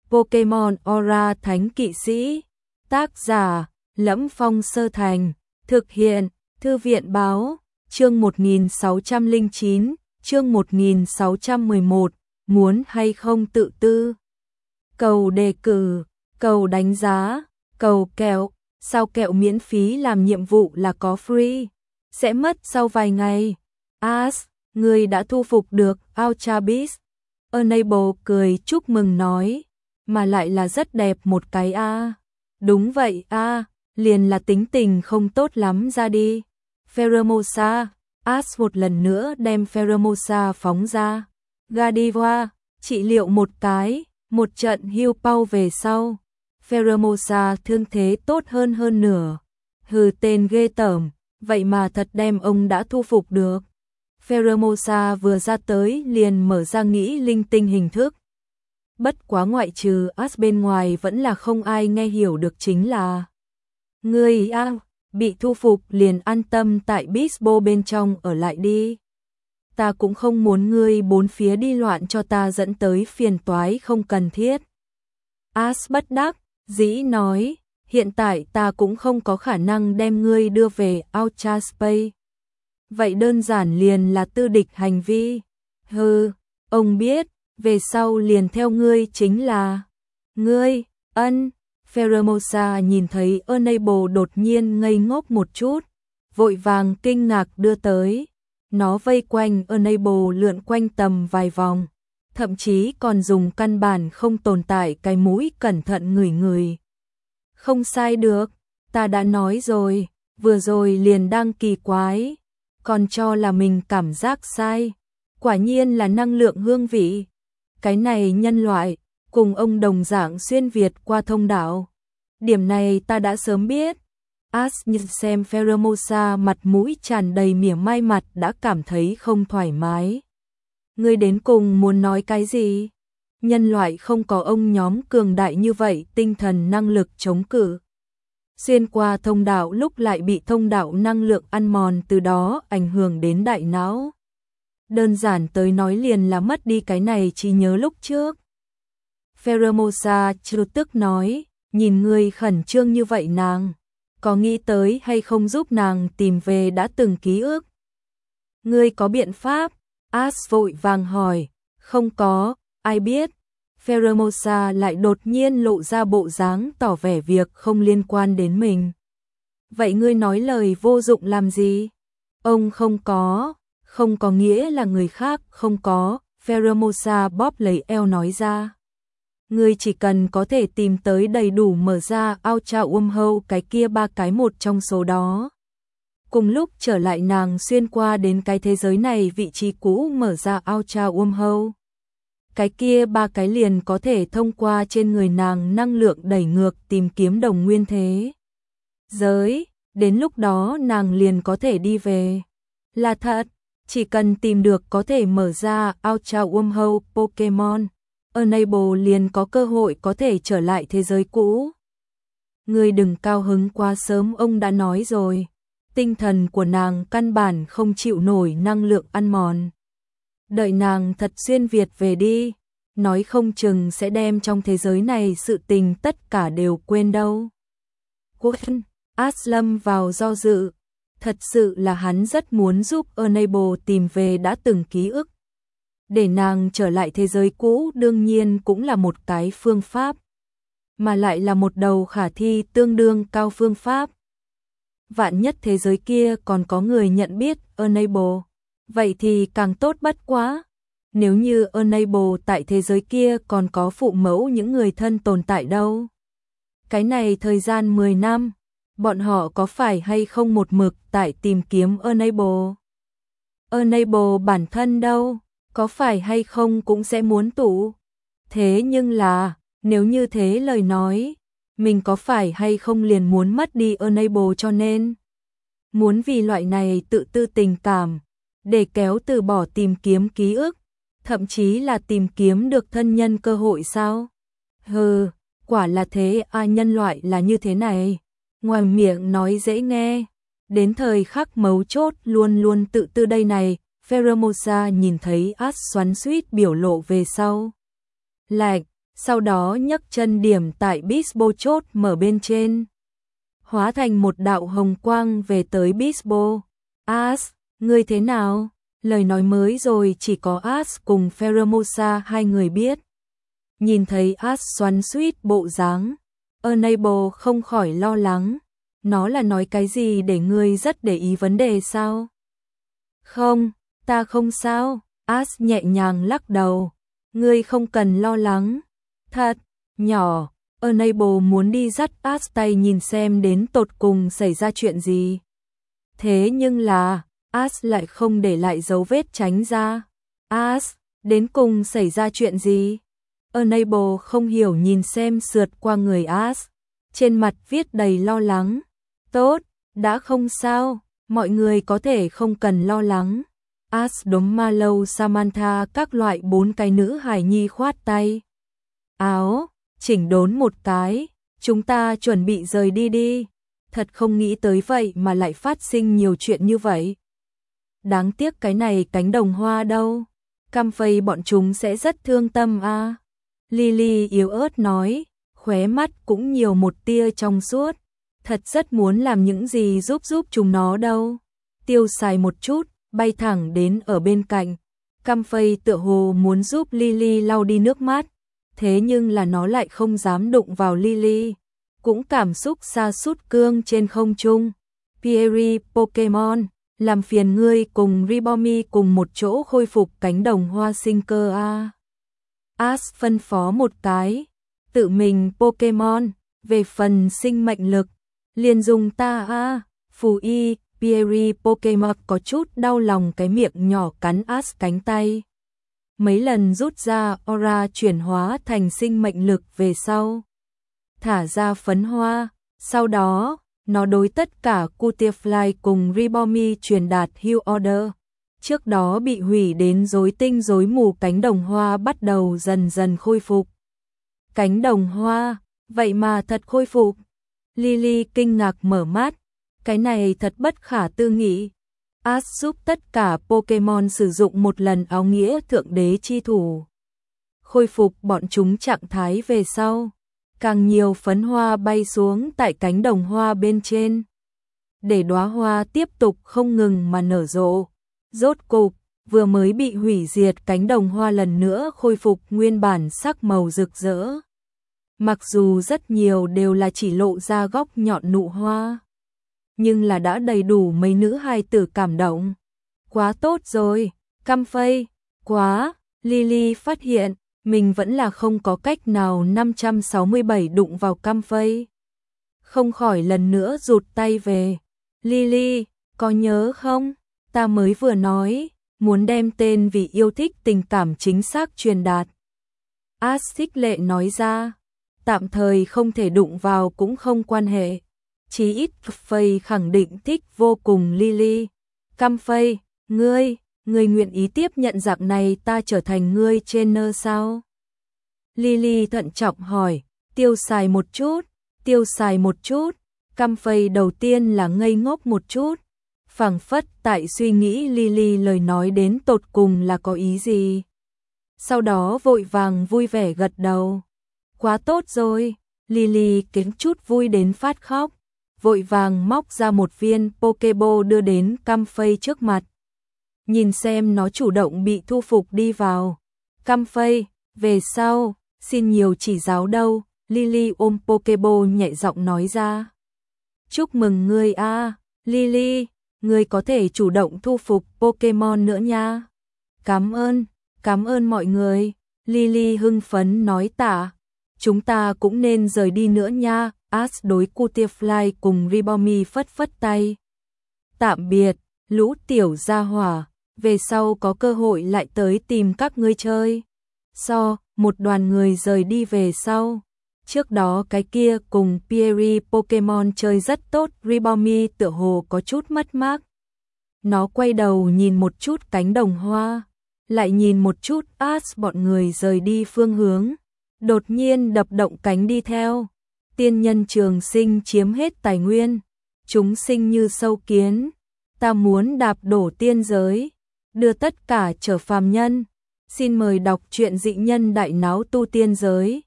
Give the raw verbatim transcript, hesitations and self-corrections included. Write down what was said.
Pokemon Aura Thánh Kỵ Sĩ. Tác giả Lẫm Phong Sơ Thành. Thực hiện Thư viện Báo. Chương một nghìn sáu trăm lẻ chín, chương một nghìn sáu trăm mười một, muốn hay không tự tư. Cầu đề cử, cầu đánh giá, cầu kẹo, sao kẹo miễn phí làm nhiệm vụ là có free, sẽ mất sau vài ngày. As, người đã thu phục được Ultra Beast. Enable cười chúc mừng nói, mà lại là rất đẹp một cái a. À. Đúng vậy a, à, liền là tính tình không tốt lắm ra đi. Pheromosa, As một lần nữa đem Pheromosa phóng ra. Gardevoir, trị liệu một cái, một trận heal pow về sau. Pheromosa thương thế tốt hơn hơn nửa. Hừ, tên ghê tởm, vậy mà thật đem ông đã thu phục được. Pheromosa vừa ra tới liền mở ra nghĩ linh tinh hình thức. Bất quá ngoại trừ As bên ngoài vẫn là không ai nghe hiểu được chính là. Ngươi a, bị thu phục liền an tâm tại Bisbo bên trong ở lại đi. Ta cũng không muốn ngươi bốn phía đi loạn cho ta dẫn tới phiền toái không cần thiết. As bất đắc dĩ nói, hiện tại ta cũng không có khả năng đem ngươi đưa về Ultra Space. Vậy đơn giản liền là tư địch hành vi. Hừ, ông biết, về sau liền theo ngươi chính là. Ngươi, ân. Pheromosa nhìn thấy Enable đột nhiên ngây ngốc một chút, vội vàng kinh ngạc đưa tới. Nó vây quanh Enable lượn quanh tầm vài vòng, thậm chí còn dùng căn bản không tồn tại cái mũi cẩn thận ngửi ngửi. Không sai được, ta đã nói rồi, vừa rồi liền đang kỳ quái, còn cho là mình cảm giác sai. Quả nhiên là năng lượng hương vị. Cái này nhân loại, cùng ông đồng dạng xuyên Việt qua thông đạo. Điểm này ta đã sớm biết. As nhìn xem Pheromosa mặt mũi tràn đầy mỉa mai mặt đã cảm thấy không thoải mái. Ngươi đến cùng muốn nói cái gì? Nhân loại không có ông nhóm cường đại như vậy tinh thần năng lực chống cự. Xuyên qua thông đạo lúc lại bị thông đạo năng lượng ăn mòn từ đó ảnh hưởng đến đại não. Đơn giản tới nói liền là mất đi cái này trí nhớ lúc trước. Pheromosa trêu tức nói, nhìn ngươi khẩn trương như vậy nàng, có nghĩ tới hay không giúp nàng tìm về đã từng ký ức? Ngươi có biện pháp? As vội vàng hỏi, không có, ai biết. Pheromosa lại đột nhiên lộ ra bộ dáng tỏ vẻ việc không liên quan đến mình. Vậy ngươi nói lời vô dụng làm gì? Ông không có, không có nghĩa là người khác không có. Pheromosa bóp lấy eo nói ra. Ngươi chỉ cần có thể tìm tới đầy đủ mở ra Ultra Wormhole cái kia ba cái một trong số đó. Cùng lúc trở lại nàng xuyên qua đến cái thế giới này vị trí cũ mở ra Ultra Wormhole. Cái kia ba cái liền có thể thông qua trên người nàng năng lượng đẩy ngược tìm kiếm đồng nguyên thế giới. Đến lúc đó nàng liền có thể đi về. Là thật, chỉ cần tìm được có thể mở ra Ultra Wormhole Pokemon, Enable liền có cơ hội có thể trở lại thế giới cũ. Ngươi đừng cao hứng quá sớm, ông đã nói rồi. Tinh thần của nàng căn bản không chịu nổi năng lượng ăn mòn. Đợi nàng thật xuyên Việt về đi, nói không chừng sẽ đem trong thế giới này sự tình tất cả đều quên đâu. Quân, Aslam vào do dự. Thật sự là hắn rất muốn giúp Enable tìm về đã từng ký ức. Để nàng trở lại thế giới cũ đương nhiên cũng là một cái phương pháp, mà lại là một đầu khả thi tương đương cao phương pháp. Vạn nhất thế giới kia còn có người nhận biết Enable, vậy thì càng tốt bất quá. Nếu như Enable tại thế giới kia còn có phụ mẫu những người thân tồn tại đâu. Cái này thời gian mười năm, bọn họ có phải hay không một mực tại tìm kiếm Enable? Enable bản thân đâu? Có phải hay không cũng sẽ muốn tụ. Thế nhưng là, nếu như thế lời nói, mình có phải hay không liền muốn mất đi Enable cho nên muốn vì loại này tự tư tình cảm, để kéo từ bỏ tìm kiếm ký ức, thậm chí là tìm kiếm được thân nhân cơ hội sao? Hừ, quả là thế à, nhân loại là như thế này. Ngoài miệng nói dễ nghe, đến thời khắc mấu chốt luôn luôn tự tư đây này. Pheromosa nhìn thấy As xoắn xuýt biểu lộ về sau. Lạch, sau đó nhấc chân điểm tại Bisbo chốt mở bên trên. Hóa thành một đạo hồng quang về tới Bisbo. As, ngươi thế nào? Lời nói mới rồi chỉ có As cùng Pheromosa hai người biết. Nhìn thấy As xoắn xuýt bộ dáng, Enable không khỏi lo lắng. Nó là nói cái gì để ngươi rất để ý vấn đề sao? Không, ta không sao. As nhẹ nhàng lắc đầu. Ngươi không cần lo lắng. Thật, nhỏ. Enable muốn đi dắt As tay nhìn xem đến tột cùng xảy ra chuyện gì. Thế nhưng là, As lại không để lại dấu vết tránh ra. As, đến cùng xảy ra chuyện gì? Enable không hiểu nhìn xem sượt qua người As. Trên mặt viết đầy lo lắng. Tốt, đã không sao, mọi người có thể không cần lo lắng. As đống Marlowe, Samantha các loại bốn cái nữ hài nhi khoát tay. Áo, chỉnh đốn một cái, chúng ta chuẩn bị rời đi đi. Thật không nghĩ tới vậy mà lại phát sinh nhiều chuyện như vậy. Đáng tiếc cái này cánh đồng hoa đâu. Cam phây bọn chúng sẽ rất thương tâm a. À. Lily yếu ớt nói, khóe mắt cũng nhiều một tia trong suốt. Thật rất muốn làm những gì giúp giúp chúng nó đâu. Tiêu xài một chút, bay thẳng đến ở bên cạnh. Cam phây tựa hồ muốn giúp Lily lau đi nước mắt. Thế nhưng là nó lại không dám đụng vào Lily. Cũng cảm xúc sa sút cương trên không trung. Pierre Pokemon, làm phiền ngươi cùng Ribomi cùng một chỗ khôi phục cánh đồng hoa sinh cơ a. As phân phó một cái. Tự mình Pokemon, về phần sinh mệnh lực. Liền dùng ta a. Phù y, Pierre Pokemon có chút đau lòng cái miệng nhỏ cắn As cánh tay. Mấy lần rút ra aura chuyển hóa thành sinh mệnh lực về sau. Thả ra phấn hoa, sau đó, nó đối tất cả Cutiefly cùng Ribomi truyền đạt heal order. Trước đó bị hủy đến rối tinh rối mù cánh đồng hoa bắt đầu dần dần khôi phục. Cánh đồng hoa, vậy mà thật khôi phục. Lily kinh ngạc mở mắt, cái này thật bất khả tư nghị. As giúp tất cả Pokemon sử dụng một lần áo nghĩa thượng đế chi thủ. Khôi phục bọn chúng trạng thái về sau. Càng nhiều phấn hoa bay xuống tại cánh đồng hoa bên trên. Để đóa hoa tiếp tục không ngừng mà nở rộ. Rốt cục, vừa mới bị hủy diệt cánh đồng hoa lần nữa khôi phục nguyên bản sắc màu rực rỡ. Mặc dù rất nhiều đều là chỉ lộ ra góc nhọn nụ hoa. Nhưng là đã đầy đủ mấy nữ hài tử cảm động. Quá tốt rồi, Cam phây, quá, Lily phát hiện. Mình vẫn là không có cách nào năm trăm sáu mươi bảy đụng vào Cam phây. Không khỏi lần nữa rụt tay về. Lily, có nhớ không? Ta mới vừa nói, muốn đem tên vì yêu thích tình cảm chính xác truyền đạt. As khích lệ nói ra, tạm thời không thể đụng vào cũng không quan hệ. Chí ít phây khẳng định thích vô cùng Lily. Cam phây, ngươi... Ngươi nguyện ý tiếp nhận dạng này ta trở thành ngươi trainer sao? Lily thận trọng hỏi, tiêu xài một chút, tiêu xài một chút. Cam phây đầu tiên là ngây ngốc một chút. Phảng phất tại suy nghĩ Lily lời nói đến tột cùng là có ý gì. Sau đó vội vàng vui vẻ gật đầu. Quá tốt rồi, Lily kính chút vui đến phát khóc. Vội vàng móc ra một viên Pokeball đưa đến Cam phây trước mặt. Nhìn xem nó chủ động bị thu phục đi vào. Cam phây, về sau, xin nhiều chỉ giáo đâu. Lily ôm Pokeball nhẹ giọng nói ra. Chúc mừng ngươi a, à, Lily, ngươi có thể chủ động thu phục Pokemon nữa nha. Cảm ơn, cảm ơn mọi người. Lily hưng phấn nói tạ. Chúng ta cũng nên rời đi nữa nha. As đối Cutiefly cùng Ribomi phất phất tay. Tạm biệt, lũ tiểu gia hỏa. Về sau có cơ hội lại tới tìm các ngươi chơi. So, một đoàn người rời đi về sau. Trước đó cái kia cùng Pierre Pokemon chơi rất tốt, Ribomi tựa hồ có chút mất mát. Nó quay đầu nhìn một chút cánh đồng hoa, lại nhìn một chút As bọn người rời đi phương hướng. Đột nhiên đập động cánh đi theo. Tiên nhân trường sinh chiếm hết tài nguyên. Chúng sinh như sâu kiến. Ta muốn đạp đổ tiên giới. Đưa tất cả trở phàm nhân. Xin mời đọc truyện dị nhân đại náo tu tiên giới.